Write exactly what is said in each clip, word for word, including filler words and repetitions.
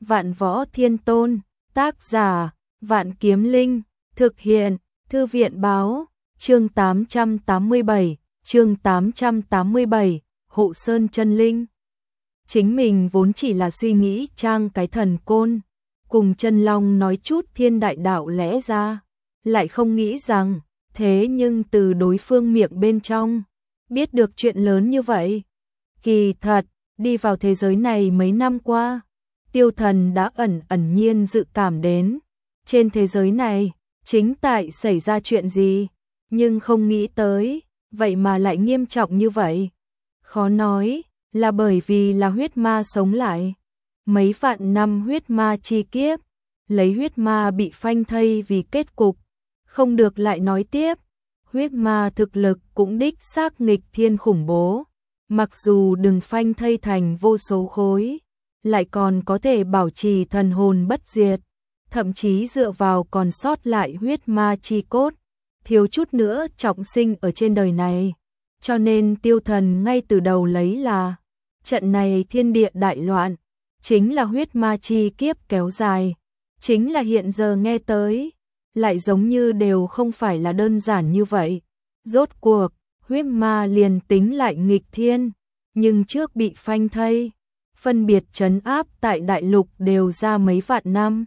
Vạn Võ Thiên Tôn, tác giả, Vạn Kiếm Linh, thực hiện, Thư viện báo, chương tám trăm tám mươi bảy, chương tám trăm tám mươi bảy, Hộ Sơn Chân Linh. Chính mình vốn chỉ là suy nghĩ trang cái thần côn, cùng chân long nói chút thiên đại đạo lẽ ra, lại không nghĩ rằng, thế nhưng từ đối phương miệng bên trong, biết được chuyện lớn như vậy. Kỳ thật, đi vào thế giới này mấy năm qua, Tiêu Thần đã ẩn ẩn nhiên dự cảm đến, trên thế giới này, chính tại xảy ra chuyện gì, nhưng không nghĩ tới, vậy mà lại nghiêm trọng như vậy. Khó nói, là bởi vì là huyết ma sống lại. Mấy vạn năm huyết ma chi kiếp, lấy huyết ma bị phanh thây vì kết cục, không được lại nói tiếp. Huyết ma thực lực cũng đích xác nghịch thiên khủng bố, mặc dù đừng phanh thây thành vô số khối, lại còn có thể bảo trì thần hồn bất diệt, thậm chí dựa vào còn sót lại huyết ma chi cốt, thiếu chút nữa trọng sinh ở trên đời này. Cho nên Tiêu Thần ngay từ đầu lấy là, trận này thiên địa đại loạn, chính là huyết ma chi kiếp kéo dài, chính là hiện giờ nghe tới, lại giống như đều không phải là đơn giản như vậy. Rốt cuộc, huyết ma liền tính lại nghịch thiên, nhưng trước bị phanh thây, phân biệt trấn áp tại đại lục đều ra mấy vạn năm.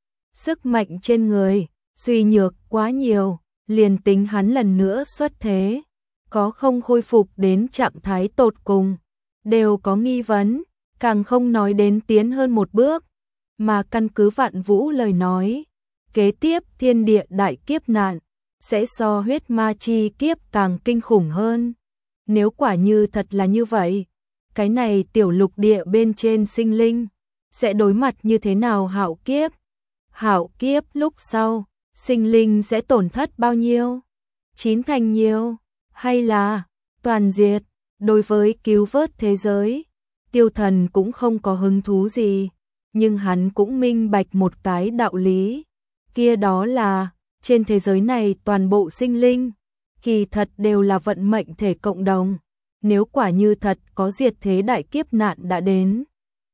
Sức mạnh trên người, suy nhược quá nhiều, liền tính hắn lần nữa xuất thế, có không khôi phục đến trạng thái tột cùng, đều có nghi vấn, càng không nói đến tiến hơn một bước, mà căn cứ Vạn Vũ lời nói, kế tiếp thiên địa đại kiếp nạn, sẽ so huyết ma chi kiếp càng kinh khủng hơn. Nếu quả như thật là như vậy, cái này tiểu lục địa bên trên sinh linh, sẽ đối mặt như thế nào hạo kiếp? Hạo kiếp lúc sau, sinh linh sẽ tổn thất bao nhiêu? Chín thành nhiều? Hay là toàn diệt? Đối với cứu vớt thế giới, Tiêu Thần cũng không có hứng thú gì, nhưng hắn cũng minh bạch một cái đạo lý, kia đó là, trên thế giới này toàn bộ sinh linh, kỳ thật đều là vận mệnh thể cộng đồng. Nếu quả như thật có diệt thế đại kiếp nạn đã đến,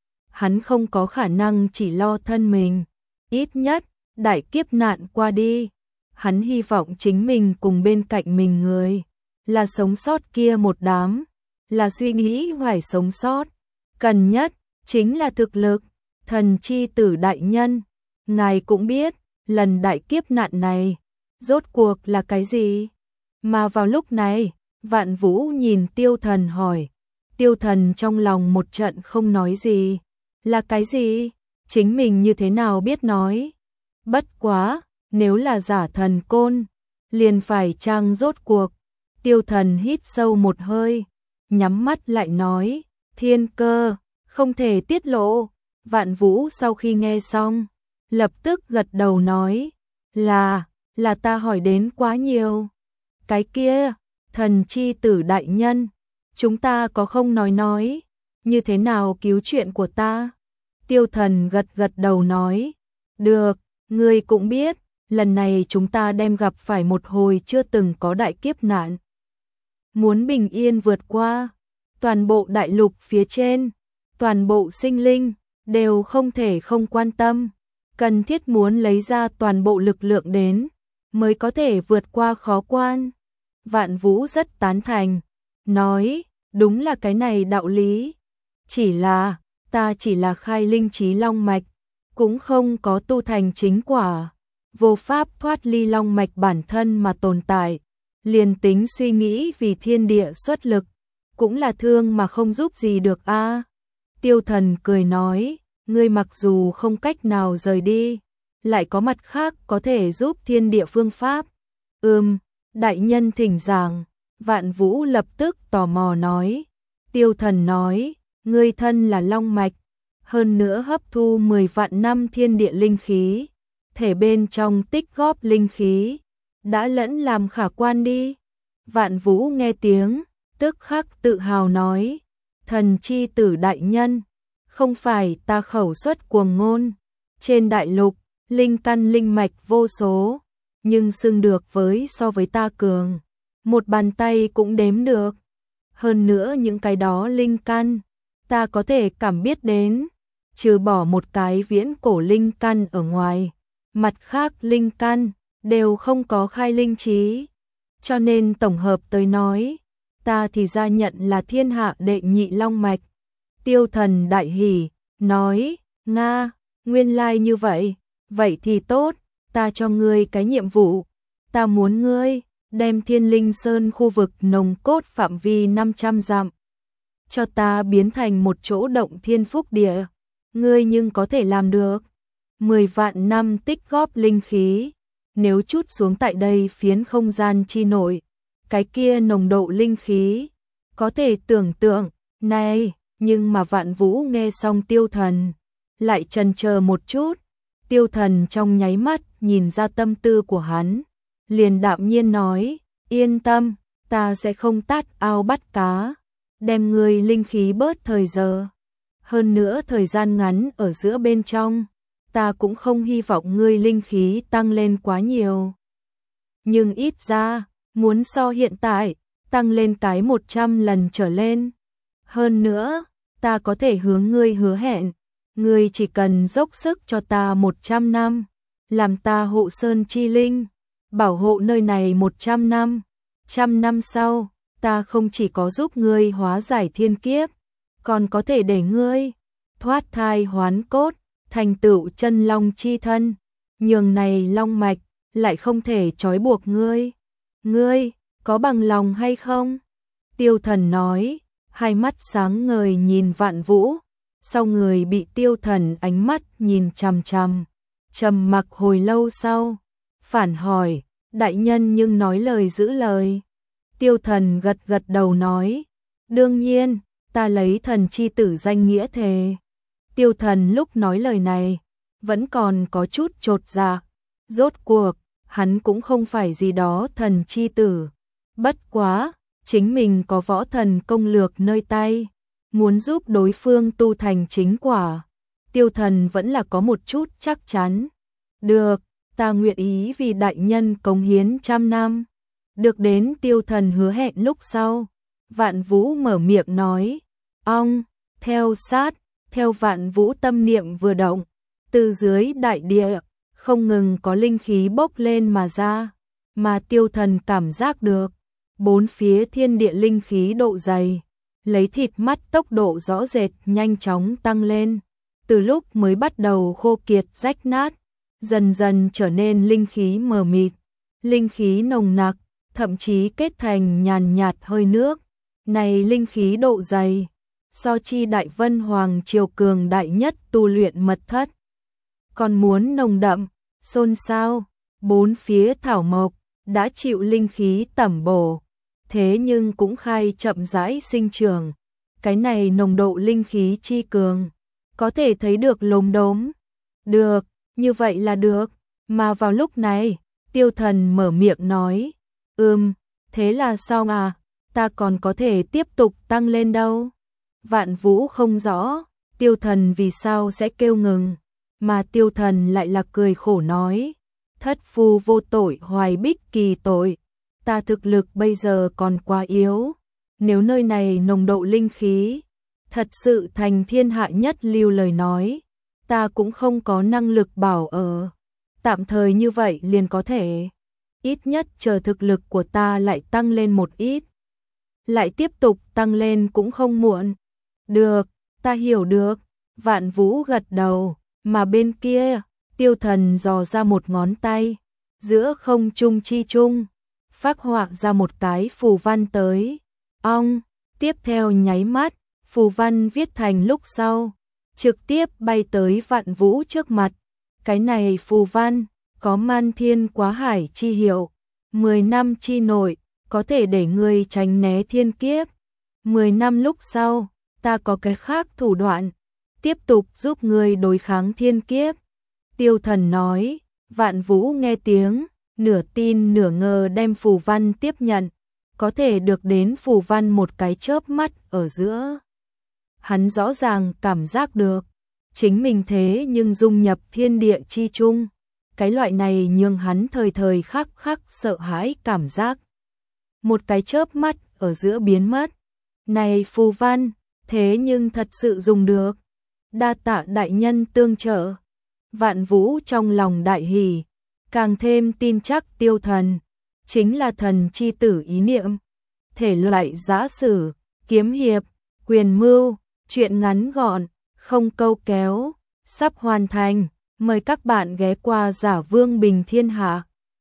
hắn không có khả năng chỉ lo thân mình, ít nhất, đại kiếp nạn qua đi, hắn hy vọng chính mình cùng bên cạnh mình người, là sống sót kia một đám, là suy nghĩ phải sống sót, cần nhất, chính là thực lực. Thần chi tử đại nhân, ngài cũng biết, lần đại kiếp nạn này, rốt cuộc là cái gì? Mà vào lúc này, Vạn Vũ nhìn Tiêu Thần hỏi, Tiêu Thần trong lòng một trận không nói gì, là cái gì? Chính mình như thế nào biết nói? Bất quá, nếu là giả thần côn, liền phải trang rốt cuộc. Tiêu Thần hít sâu một hơi, nhắm mắt lại nói, thiên cơ, không thể tiết lộ. Vạn Vũ sau khi nghe xong, lập tức gật đầu nói, là, là ta hỏi đến quá nhiều. Cái kia, thần chi tử đại nhân, chúng ta có không nói nói, như thế nào cứu chuyện của ta? Tiêu Thần gật gật đầu nói, được, ngươi cũng biết, lần này chúng ta đem gặp phải một hồi chưa từng có đại kiếp nạn. Muốn bình yên vượt qua, toàn bộ đại lục phía trên, toàn bộ sinh linh, đều không thể không quan tâm, cần thiết muốn lấy ra toàn bộ lực lượng đến, mới có thể vượt qua khó quan. Vạn Vũ rất tán thành, nói, đúng là cái này đạo lý, chỉ là, ta chỉ là khai linh trí long mạch, cũng không có tu thành chính quả, vô pháp thoát ly long mạch bản thân mà tồn tại, liền tính suy nghĩ vì thiên địa xuất lực, cũng là thương mà không giúp gì được a. À. Tiêu Thần cười nói, ngươi mặc dù không cách nào rời đi, lại có mặt khác có thể giúp thiên địa phương pháp. Ừm, đại nhân thỉnh giảng. Vạn Vũ lập tức tò mò nói. Tiêu Thần nói, ngươi thân là long mạch, hơn nữa hấp thu mười vạn năm thiên địa linh khí, thể bên trong tích góp linh khí, đã lẫn làm khả quan đi. Vạn Vũ nghe tiếng, tức khắc tự hào nói, thần chi tử đại nhân, không phải ta khẩu xuất cuồng ngôn, trên đại lục, linh căn linh mạch vô số, nhưng xưng được với so với ta cường, một bàn tay cũng đếm được. Hơn nữa những cái đó linh căn, ta có thể cảm biết đến, trừ bỏ một cái viễn cổ linh căn ở ngoài, mặt khác linh căn đều không có khai linh trí. Cho nên tổng hợp tới nói, ta thì ra nhận là thiên hạ đệ nhị long mạch. Tiêu Thần đại hỉ, nói, Nga, nguyên lai như vậy, vậy thì tốt, ta cho ngươi cái nhiệm vụ, ta muốn ngươi đem Thiên Linh Sơn khu vực nồng cốt phạm vi năm trăm dặm, cho ta biến thành một chỗ động thiên phúc địa, ngươi nhưng có thể làm được. Mười vạn năm tích góp linh khí, nếu chút xuống tại đây phiến không gian chi nội, cái kia nồng độ linh khí, có thể tưởng tượng, này, nhưng mà Vạn Vũ nghe xong Tiêu Thần, lại chần chờ một chút, Tiêu Thần trong nháy mắt nhìn ra tâm tư của hắn, liền đạm nhiên nói, yên tâm, ta sẽ không tát ao bắt cá, đem ngươi linh khí bớt thời giờ. Hơn nữa thời gian ngắn ở giữa bên trong, ta cũng không hy vọng ngươi linh khí tăng lên quá nhiều. Nhưng ít ra, muốn so hiện tại, tăng lên cái một trăm lần trở lên. Hơn nữa, ta có thể hướng ngươi hứa hẹn, ngươi chỉ cần dốc sức cho ta một trăm năm, làm ta hộ sơn chi linh, bảo hộ nơi này một trăm năm. Trăm năm sau, ta không chỉ có giúp ngươi hóa giải thiên kiếp, còn có thể để ngươi thoát thai hoán cốt, thành tựu chân long chi thân, nhường này long mạch lại không thể trói buộc ngươi. Ngươi có bằng lòng hay không? Tiêu Thần nói, hai mắt sáng ngời nhìn Vạn Vũ, sau người bị Tiêu Thần ánh mắt nhìn chằm chằm, trầm mặc hồi lâu sau, phản hỏi, đại nhân nhưng nói lời giữ lời. Tiêu Thần gật gật đầu nói, đương nhiên, ta lấy thần chi tử danh nghĩa thề. Tiêu Thần lúc nói lời này, vẫn còn có chút chột dạ, rốt cuộc, hắn cũng không phải gì đó thần chi tử. Bất quá, chính mình có võ thần công lược nơi tay, muốn giúp đối phương tu thành chính quả. Tiêu Thần vẫn là có một chút chắc chắn. Được, ta nguyện ý vì đại nhân cống hiến trăm năm. Được đến Tiêu Thần hứa hẹn lúc sau, Vạn Vũ mở miệng nói, ong, theo sát, theo Vạn Vũ tâm niệm vừa động, từ dưới đại địa, không ngừng có linh khí bốc lên mà ra, mà Tiêu Thần cảm giác được, bốn phía thiên địa linh khí độ dày, lấy thịt mắt tốc độ rõ rệt nhanh chóng tăng lên, từ lúc mới bắt đầu khô kiệt rách nát, dần dần trở nên linh khí mờ mịt, linh khí nồng nặc, thậm chí kết thành nhàn nhạt hơi nước. Này linh khí độ dày, so chi Đại Vân Hoàng triều cường đại nhất tu luyện mật thất, còn muốn nồng đậm, xôn xao, bốn phía thảo mộc đã chịu linh khí tẩm bổ, thế nhưng cũng khai chậm rãi sinh trưởng. Cái này nồng độ linh khí chi cường, có thể thấy được lốm đốm. Được, như vậy là được. Mà vào lúc này, Tiêu Thần mở miệng nói, ừm, thế là sao à, ta còn có thể tiếp tục tăng lên đâu. Vạn Vũ không rõ, Tiêu Thần vì sao sẽ kêu ngừng, mà Tiêu Thần lại là cười khổ nói, thất phu vô tội hoài bích kỳ tội, ta thực lực bây giờ còn quá yếu, nếu nơi này nồng độ linh khí thật sự thành thiên hạ nhất lưu lời nói, ta cũng không có năng lực bảo ở, tạm thời như vậy liền có thể, ít nhất chờ thực lực của ta lại tăng lên một ít, lại tiếp tục tăng lên cũng không muộn. Được, ta hiểu được. Vạn Vũ gật đầu, mà bên kia, Tiêu Thần dò ra một ngón tay, giữa không trung chi trung, phác họa ra một cái phù văn tới. Ong, tiếp theo nháy mắt, phù văn viết thành lúc sau, trực tiếp bay tới Vạn Vũ trước mặt. Cái này phù văn, có man thiên quá hải chi hiệu, mười năm chi nội, có thể để ngươi tránh né thiên kiếp. mười năm lúc sau, ta có cái khác thủ đoạn, tiếp tục giúp ngươi đối kháng thiên kiếp. Tiêu Thần nói, Vạn Vũ nghe tiếng, nửa tin nửa ngờ đem phù văn tiếp nhận, có thể được đến phù văn một cái chớp mắt ở giữa. Hắn rõ ràng cảm giác được, chính mình thế nhưng dung nhập thiên địa chi chung, cái loại này nhường hắn thời thời khắc khắc sợ hãi cảm giác. Một cái chớp mắt ở giữa biến mất, này phù văn, thế nhưng thật sự dùng được. Đa tạ đại nhân tương trợ. Vạn Vũ trong lòng đại hỉ, càng thêm tin chắc Tiêu Thần chính là thần chi tử ý niệm. Thể loại giã sử, kiếm hiệp, quyền mưu, truyện ngắn gọn, không câu kéo, sắp hoàn thành. Mời các bạn ghé qua Giả Vương Bình Thiên Hạ.